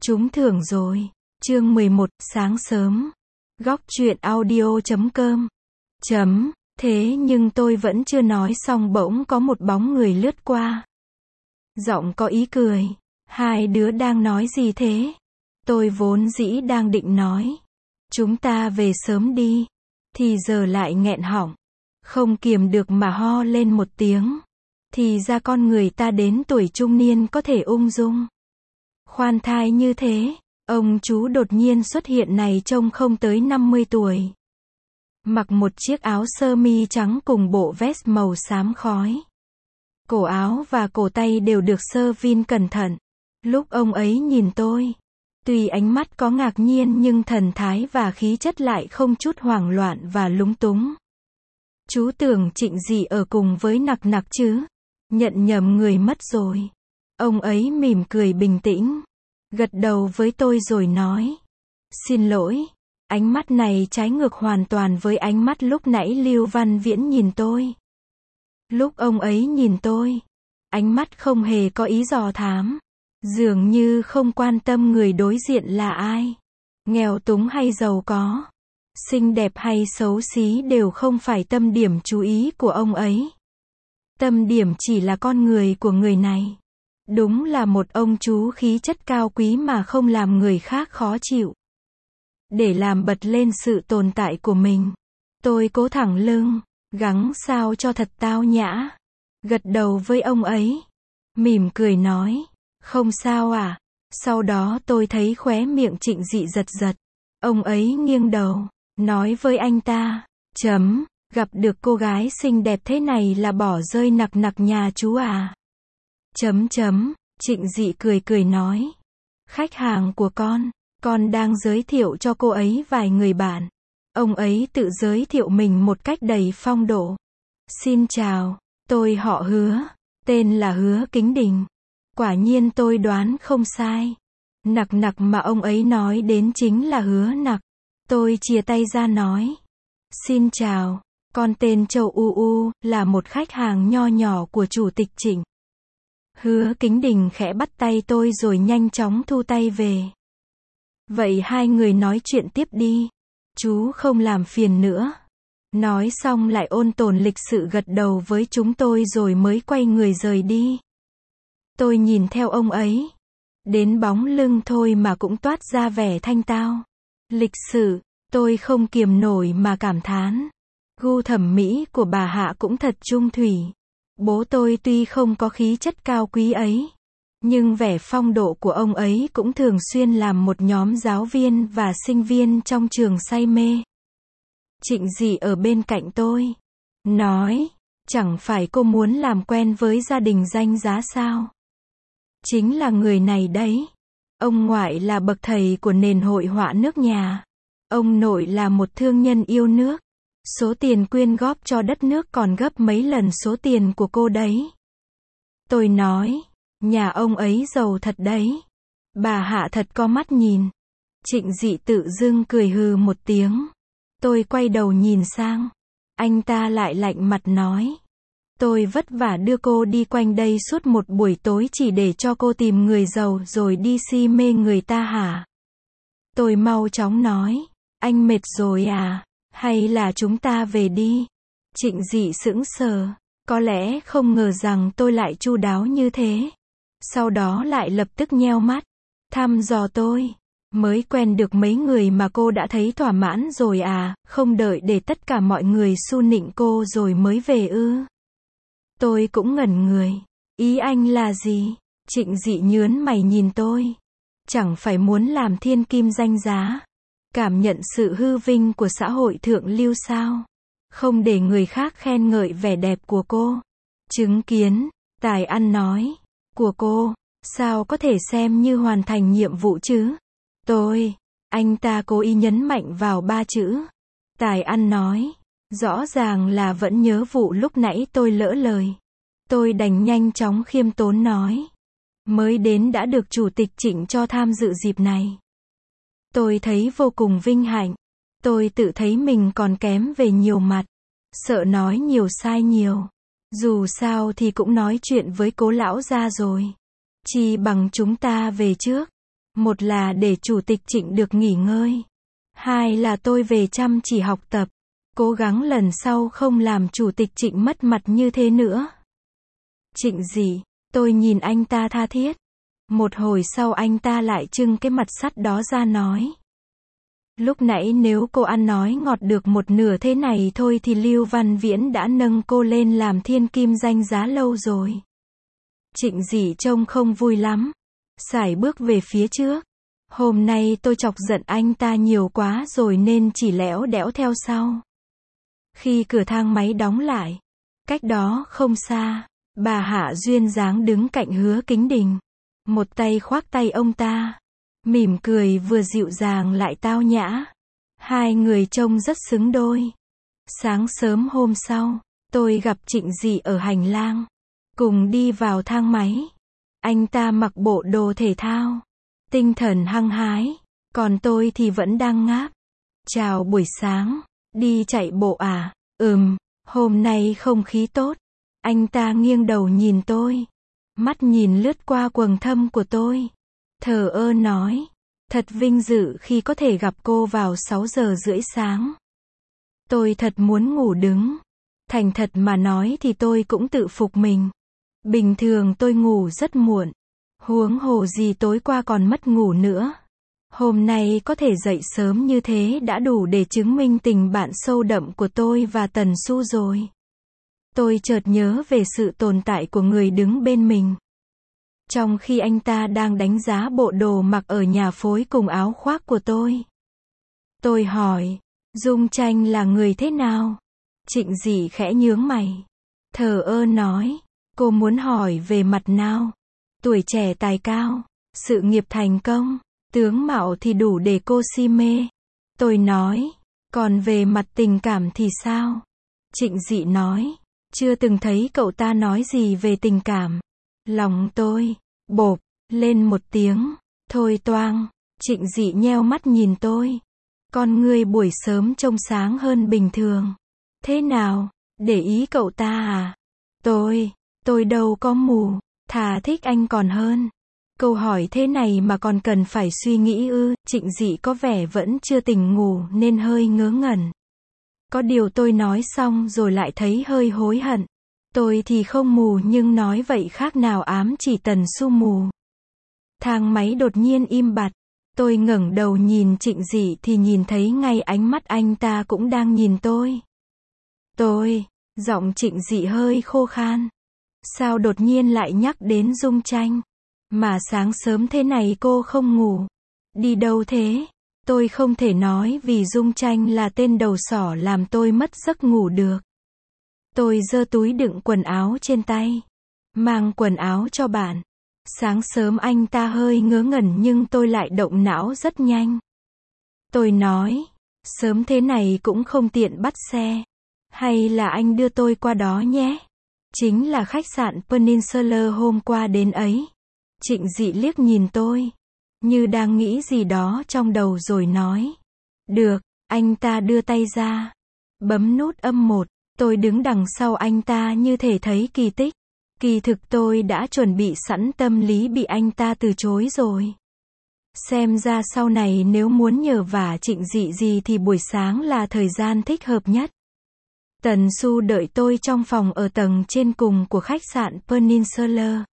Trúng thưởng rồi. Chương 11, sáng sớm. Góc truyện audio.com. Thế nhưng tôi vẫn chưa nói xong bỗng có một bóng người lướt qua. Giọng có ý cười. Hai đứa đang nói gì thế? Tôi vốn dĩ đang định nói. Chúng ta về sớm đi. Thì giờ lại nghẹn họng. Không kiềm được mà ho lên một tiếng. Thì ra con người ta đến tuổi trung niên có thể ung dung khoan thai như thế. Ông chú đột nhiên xuất hiện này trông không tới 50 tuổi. Mặc một chiếc áo sơ mi trắng cùng bộ vest màu xám khói. Cổ áo và cổ tay đều được sơ vin cẩn thận. Lúc ông ấy nhìn tôi, tuy ánh mắt có ngạc nhiên nhưng thần thái và khí chất lại không chút hoảng loạn và lúng túng. Chú tưởng Trịnh Dị ở cùng với Nặc Nặc chứ? Nhận nhầm người mất rồi. Ông ấy mỉm cười bình tĩnh, gật đầu với tôi rồi nói. Xin lỗi. Ánh mắt này trái ngược hoàn toàn với ánh mắt lúc nãy Lưu Văn Viễn nhìn tôi. Lúc ông ấy nhìn tôi, ánh mắt không hề có ý dò thám. Dường như không quan tâm người đối diện là ai. Nghèo túng hay giàu có. Xinh đẹp hay xấu xí đều không phải tâm điểm chú ý của ông ấy. Tâm điểm chỉ là con người của người này. Đúng là một ông chú khí chất cao quý mà không làm người khác khó chịu. Để làm bật lên sự tồn tại của mình, tôi cố thẳng lưng, gắng sao cho thật tao nhã. Gật đầu với ông ấy, mỉm cười nói, không sao à. Sau đó tôi thấy khóe miệng Trịnh Dị giật giật. Ông ấy nghiêng đầu, nói với anh ta, gặp được cô gái xinh đẹp thế này là bỏ rơi Nặc Nặc nhà chú à. Trịnh Dị cười cười nói, khách hàng của con đang giới thiệu cho cô ấy vài người bạn. Ông ấy tự giới thiệu mình một cách đầy phong độ. Xin chào, tôi họ Hứa, tên là Hứa Kính Đình. Quả nhiên tôi đoán không sai. Nặc Nặc mà ông ấy nói đến chính là Hứa Nặc. Tôi chìa tay ra nói, xin chào, con tên Châu U, là một khách hàng nho nhỏ của chủ tịch Trịnh. Hứa Kính Đình khẽ bắt tay tôi rồi nhanh chóng thu tay về. Vậy hai người nói chuyện tiếp đi. Chú không làm phiền nữa. Nói xong lại ôn tồn lịch sự gật đầu với chúng tôi rồi mới quay người rời đi. Tôi nhìn theo ông ấy. Đến bóng lưng thôi mà cũng toát ra vẻ thanh tao. Lịch sự, tôi không kiềm nổi mà cảm thán. Gu thẩm mỹ của bà Hạ cũng thật chung thủy. Bố tôi tuy không có khí chất cao quý ấy, nhưng vẻ phong độ của ông ấy cũng thường xuyên làm một nhóm giáo viên và sinh viên trong trường say mê. Trịnh Dị ở bên cạnh tôi, nói, chẳng phải cô muốn làm quen với gia đình danh giá sao? Chính là người này đấy. Ông ngoại là bậc thầy của nền hội họa nước nhà. Ông nội là một thương nhân yêu nước. Số tiền quyên góp cho đất nước còn gấp mấy lần số tiền của cô đấy. Tôi nói, nhà ông ấy giàu thật đấy. Bà Hạ thật có mắt nhìn. Trịnh Dị tự dưng cười hừ một tiếng. Tôi quay đầu nhìn sang. Anh ta lại lạnh mặt nói, tôi vất vả đưa cô đi quanh đây suốt một buổi tối chỉ để cho cô tìm người giàu rồi đi si mê người ta hả? Tôi mau chóng nói, anh mệt rồi à? Hay là chúng ta về đi? Trịnh Dị sững sờ, có lẽ không ngờ rằng tôi lại chu đáo như thế. Sau đó lại lập tức nheo mắt, thăm dò tôi. Mới quen được mấy người mà cô đã thấy thỏa mãn rồi à, không đợi để tất cả mọi người su nịnh cô rồi mới về ư? Tôi cũng ngẩn người. Ý anh là gì? Trịnh Dị nhớn mày nhìn tôi. Chẳng phải muốn làm thiên kim danh giá, cảm nhận sự hư vinh của xã hội thượng lưu sao? Không để người khác khen ngợi vẻ đẹp của cô. Chứng kiến, tài ăn nói, của cô, sao có thể xem như hoàn thành nhiệm vụ chứ? Anh ta cố ý nhấn mạnh vào ba chữ. Tài ăn nói, rõ ràng là vẫn nhớ vụ lúc nãy tôi lỡ lời. Tôi đành nhanh chóng khiêm tốn nói. Mới đến đã được chủ tịch Trịnh cho tham dự dịp này. Tôi thấy vô cùng vinh hạnh. Tôi tự thấy mình còn kém về nhiều mặt. Sợ nói nhiều sai nhiều. Dù sao thì cũng nói chuyện với cố lão gia rồi. Chi bằng chúng ta về trước. Một là để Chủ tịch Trịnh được nghỉ ngơi. Hai là tôi về chăm chỉ học tập. Cố gắng lần sau không làm Chủ tịch Trịnh mất mặt như thế nữa. Trịnh Dị, tôi nhìn anh ta tha thiết. Một hồi sau anh ta lại trưng cái mặt sắt đó ra nói. Lúc nãy nếu cô ăn nói ngọt được một nửa thế này thôi thì Lưu Văn Viễn đã nâng cô lên làm thiên kim danh giá lâu rồi. Trịnh Dị trông không vui lắm. Sải bước về phía trước. Hôm nay tôi chọc giận anh ta nhiều quá rồi nên chỉ lẽo đẽo theo sau. Khi cửa thang máy đóng lại, cách đó không xa, bà Hạ duyên dáng đứng cạnh Hứa Kính Đình. Một tay khoác tay ông ta. Mỉm cười vừa dịu dàng lại tao nhã. Hai người trông rất xứng đôi. Sáng sớm hôm sau, tôi gặp Trịnh Dị ở hành lang. Cùng đi vào thang máy. Anh ta mặc bộ đồ thể thao. Tinh thần hăng hái. Còn tôi thì vẫn đang ngáp. Chào buổi sáng. Đi chạy bộ à? Hôm nay không khí tốt. Anh ta nghiêng đầu nhìn tôi. Mắt nhìn lướt qua quầng thâm của tôi. Thờ ơ nói. Thật vinh dự khi có thể gặp cô vào 6:30 sáng. Tôi thật muốn ngủ đứng. Thành thật mà nói thì tôi cũng tự phục mình. Bình thường tôi ngủ rất muộn. Huống hồ gì tối qua còn mất ngủ nữa. Hôm nay có thể dậy sớm như thế đã đủ để chứng minh tình bạn sâu đậm của tôi và Tần Xu rồi. Tôi chợt nhớ về sự tồn tại của người đứng bên mình. Trong khi anh ta đang đánh giá bộ đồ mặc ở nhà phối cùng áo khoác của tôi. Tôi hỏi, Dung Tranh là người thế nào? Trịnh Dị khẽ nhướng mày. Thờ ơ nói, cô muốn hỏi về mặt nào? Tuổi trẻ tài cao, sự nghiệp thành công, tướng mạo thì đủ để cô si mê. Tôi nói, còn về mặt tình cảm thì sao? Trịnh Dị nói, chưa từng thấy cậu ta nói gì về tình cảm. Lòng tôi, bộp, lên một tiếng, thôi toang. Trịnh Dị nheo mắt nhìn tôi. Con ngươi buổi sớm trông sáng hơn bình thường. Thế nào, để ý cậu ta à? Tôi đâu có mù, thà thích anh còn hơn. Câu hỏi thế này mà còn cần phải suy nghĩ ư? Trịnh Dị có vẻ vẫn chưa tỉnh ngủ nên hơi ngớ ngẩn. Có điều tôi nói xong rồi lại thấy hơi hối hận. Tôi thì không mù nhưng nói vậy khác nào ám chỉ Tần Xu mù. Thang máy đột nhiên im bặt. Tôi ngẩng đầu nhìn Trịnh Dị thì nhìn thấy ngay ánh mắt anh ta cũng đang nhìn tôi. Giọng Trịnh Dị hơi khô khan. Sao đột nhiên lại nhắc đến Dung Tranh? Mà sáng sớm thế này cô không ngủ. Đi đâu thế? Tôi không thể nói vì Dung Tranh là tên đầu sỏ làm tôi mất giấc ngủ được. Tôi giơ túi đựng quần áo trên tay. Mang quần áo cho bạn. Sáng sớm anh ta hơi ngớ ngẩn nhưng tôi lại động não rất nhanh. Tôi nói, sớm thế này cũng không tiện bắt xe. Hay là anh đưa tôi qua đó nhé? Chính là khách sạn Peninsula hôm qua đến ấy. Trịnh Dị liếc nhìn tôi. Như đang nghĩ gì đó trong đầu rồi nói. Được, anh ta đưa tay ra. Bấm nút âm 1. Tôi đứng đằng sau anh ta như thể thấy kỳ tích. Kỳ thực tôi đã chuẩn bị sẵn tâm lý bị anh ta từ chối rồi. Xem ra sau này nếu muốn nhờ vả Trịnh Dị gì thì buổi sáng là thời gian thích hợp nhất. Tần Xu đợi tôi trong phòng ở tầng trên cùng của khách sạn Peninsula.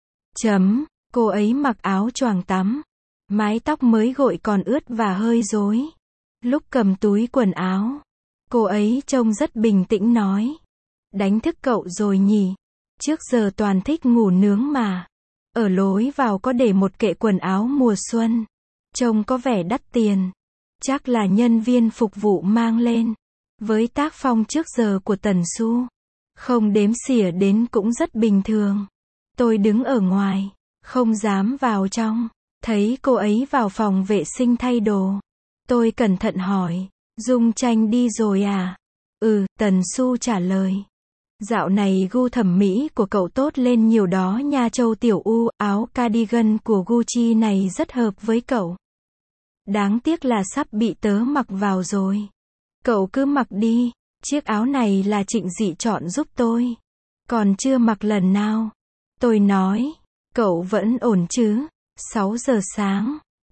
Cô ấy mặc áo choàng tắm. Mái tóc mới gội còn ướt và hơi rối. Lúc cầm túi quần áo, cô ấy trông rất bình tĩnh nói. Đánh thức cậu rồi nhỉ? Trước giờ toàn thích ngủ nướng mà. Ở lối vào có để một kệ quần áo mùa xuân. Trông có vẻ đắt tiền. Chắc là nhân viên phục vụ mang lên. Với tác phong trước giờ của Tần Xu, không đếm xỉa đến cũng rất bình thường. Tôi đứng ở ngoài, không dám vào trong. Thấy cô ấy vào phòng vệ sinh thay đồ. Tôi cẩn thận hỏi, Dung Tranh đi rồi à? Tần Xu trả lời. Dạo này gu thẩm mỹ của cậu tốt lên nhiều đó nha Châu Tiểu U, áo cardigan của Gucci này rất hợp với cậu. Đáng tiếc là sắp bị tớ mặc vào rồi. Cậu cứ mặc đi, chiếc áo này là Trịnh Dị chọn giúp tôi. Còn chưa mặc lần nào. Tôi nói, cậu vẫn ổn chứ? 6 giờ sáng,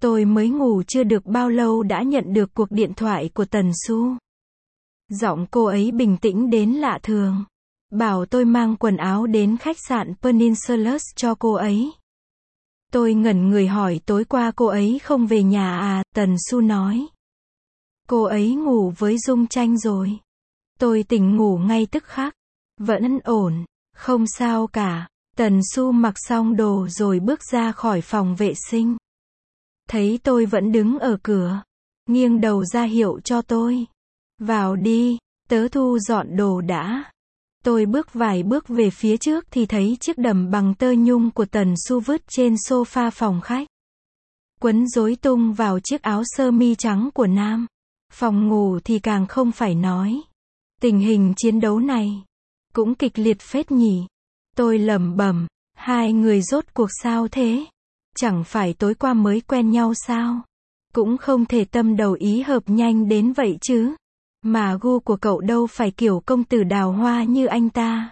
Tôi mới ngủ chưa được bao lâu đã nhận được cuộc điện thoại của Tần Su. Giọng cô ấy bình tĩnh đến lạ thường. Bảo tôi mang quần áo đến khách sạn Peninsulus cho cô ấy. Tôi ngẩn người hỏi tối qua cô ấy không về nhà à, Tần Su nói. Cô ấy ngủ với Dung Tranh rồi. Tôi tỉnh ngủ ngay tức khắc. Vẫn ổn, không sao cả. Tần Su mặc xong đồ rồi bước ra khỏi phòng vệ sinh. Thấy tôi vẫn đứng ở cửa, nghiêng đầu ra hiệu cho tôi. Vào đi, tớ thu dọn đồ đã. Tôi bước vài bước về phía trước thì thấy chiếc đầm bằng tơ nhung của Tần Su vứt trên sofa phòng khách. Quấn rối tung vào chiếc áo sơ mi trắng của Nam. Phòng ngủ thì càng không phải nói. Tình hình chiến đấu này cũng kịch liệt phết nhỉ. Tôi lẩm bẩm, hai người rốt cuộc sao thế? Chẳng phải tối qua mới quen nhau sao? Cũng không thể tâm đầu ý hợp nhanh đến vậy chứ. Mà gu của cậu đâu phải kiểu công tử đào hoa như anh ta.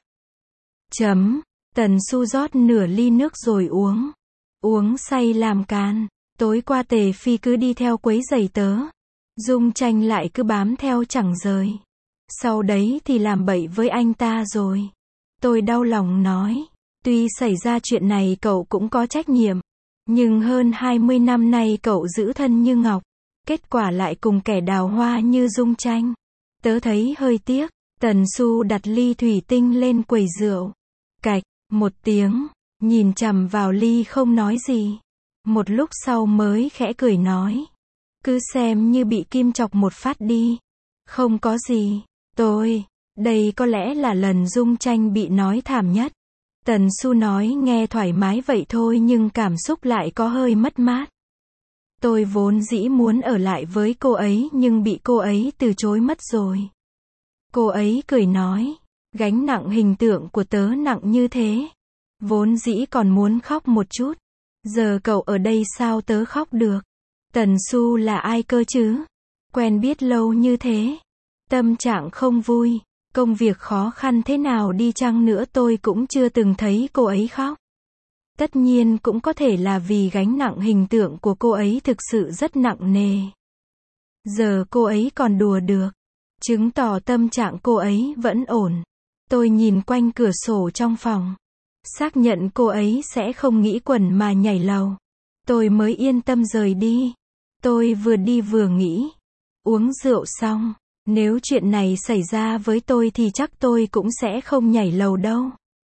Tần Su rót nửa ly nước rồi uống. Uống say làm càn. Tối qua Tề Phi cứ đi theo quấy rầy tớ. Dung Tranh lại cứ bám theo chẳng rời. Sau đấy thì làm bậy với anh ta rồi. Tôi đau lòng nói. Tuy xảy ra chuyện này cậu cũng có trách nhiệm. Nhưng hơn 20 năm nay cậu giữ thân như ngọc. Kết quả lại cùng kẻ đào hoa như Dung Tranh. Tớ thấy hơi tiếc. Tần Su đặt ly thủy tinh lên quầy rượu. Cạch, một tiếng. Nhìn chằm vào ly không nói gì. Một lúc sau mới khẽ cười nói. Cứ xem như bị kim chọc một phát đi. Không có gì. Đây có lẽ là lần Dung Tranh bị nói thảm nhất. Tần Su nói nghe thoải mái vậy thôi nhưng cảm xúc lại có hơi mất mát. Tôi vốn dĩ muốn ở lại với cô ấy nhưng bị cô ấy từ chối mất rồi. Cô ấy cười nói, gánh nặng hình tượng của tớ nặng như thế. Vốn dĩ còn muốn khóc một chút. Giờ cậu ở đây sao tớ khóc được? Tần Su là ai cơ chứ? Quen biết lâu như thế. Tâm trạng không vui. Công việc khó khăn thế nào đi chăng nữa tôi cũng chưa từng thấy cô ấy khóc. Tất nhiên cũng có thể là vì gánh nặng hình tượng của cô ấy thực sự rất nặng nề. Giờ cô ấy còn đùa được. Chứng tỏ tâm trạng cô ấy vẫn ổn. Tôi nhìn quanh cửa sổ trong phòng. Xác nhận cô ấy sẽ không nghĩ quẩn mà nhảy lầu. Tôi mới yên tâm rời đi. Tôi vừa đi vừa nghĩ. Uống rượu xong. Nếu chuyện này xảy ra với tôi thì chắc tôi cũng sẽ không nhảy lầu đâu.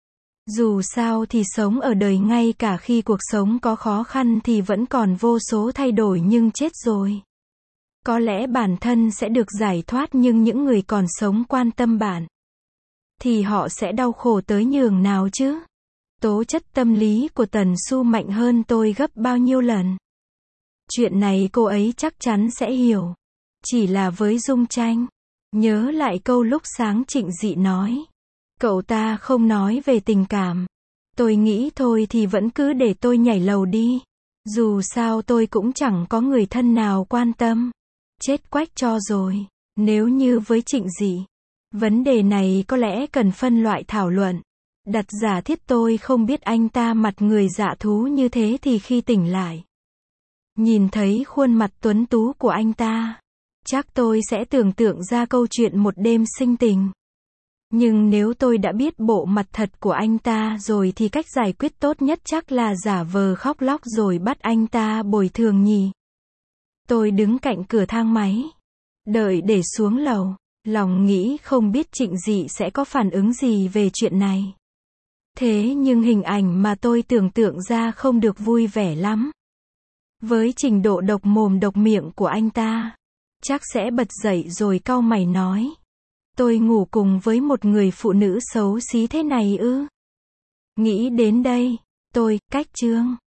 Dù sao thì sống ở đời ngay cả khi cuộc sống có khó khăn thì vẫn còn vô số thay đổi nhưng chết rồi. Có lẽ bản thân sẽ được giải thoát nhưng những người còn sống quan tâm bạn. Thì họ sẽ đau khổ tới nhường nào chứ? Tố chất tâm lý của Tần Su mạnh hơn tôi gấp bao nhiêu lần. Chuyện này cô ấy chắc chắn sẽ hiểu. Chỉ là với Dung Tranh. Nhớ lại câu lúc sáng Trịnh Dị nói. Cậu ta không nói về tình cảm. Tôi nghĩ thôi thì vẫn cứ để tôi nhảy lầu đi. Dù sao tôi cũng chẳng có người thân nào quan tâm. Chết quách cho rồi. Nếu như với Trịnh Dị. Vấn đề này có lẽ cần phân loại thảo luận. Đặt giả thiết tôi không biết anh ta mặt người dạ thú như thế thì khi tỉnh lại. Nhìn thấy khuôn mặt tuấn tú của anh ta. Chắc tôi sẽ tưởng tượng ra câu chuyện một đêm sinh tình. Nhưng nếu tôi đã biết bộ mặt thật của anh ta rồi thì cách giải quyết tốt nhất chắc là giả vờ khóc lóc rồi bắt anh ta bồi thường nhỉ. Tôi đứng cạnh cửa thang máy. Đợi để xuống lầu. Lòng nghĩ không biết Trịnh Dị sẽ có phản ứng gì về chuyện này. Thế nhưng hình ảnh mà tôi tưởng tượng ra không được vui vẻ lắm. Với trình độ độc mồm độc miệng của anh ta. Chắc sẽ bật dậy rồi cau mày nói. Tôi ngủ cùng với một người phụ nữ xấu xí thế này ư? Nghĩ đến đây, tôi, cách chương.